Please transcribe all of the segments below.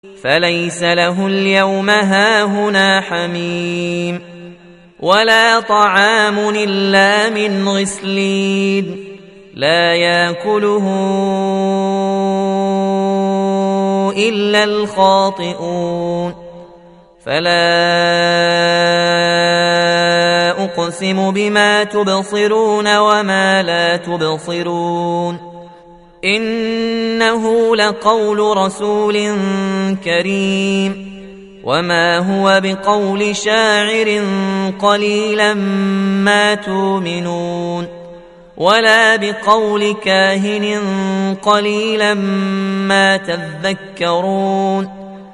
فليس له اليوم هاهنا حميم ولا طعام إلا من غسلين لا يأكله إلا الخاطئون فلا أقسم بما تبصرون وما لا تبصرون إنه لقول رسول كريم وما هو بقول شاعر قليلا ما تؤمنون ولا بقول كاهن قليلا ما تذكرون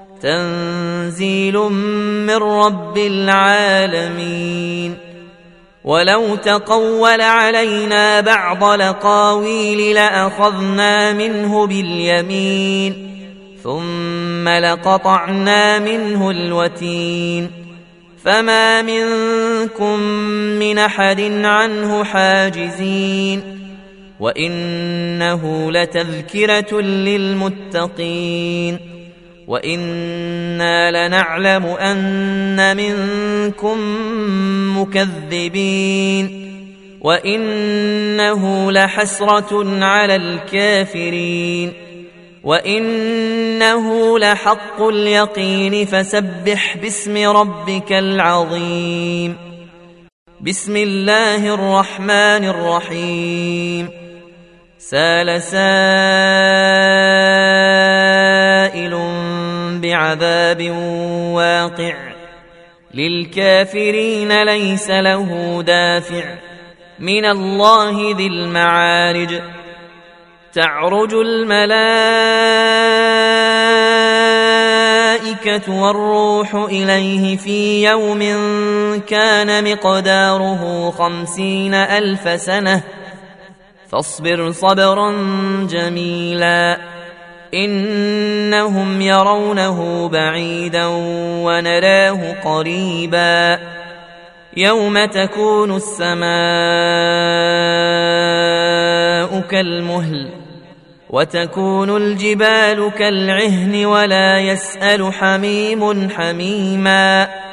تنزيل من رب العالمين ولو تقول علينا بعض الأقاويل لأخذنا منه باليمين ثم لقطعنا منه الوتين فما منكم من أحد عنه حاجزين وإنه لتذكرة للمتقين وإنا لنعلم أن منكم مكذبين وإنه لحسرة على الكافرين وإنه لحق اليقين فسبح باسم ربك العظيم بسم الله الرحمن الرحيم سال سائل بعذاب واقع للكافرين ليس له دافع من الله ذي المعارج تعرج الملائكة والروح إليه في يوم كان مقداره 50,000 سنة فاصبر صبرا جميلا إنهم يرونه بعيدا ونراه قريبا يوم تكون السماء كالمهل وتكون الجبال كالعهن ولا يسأل حميم حميما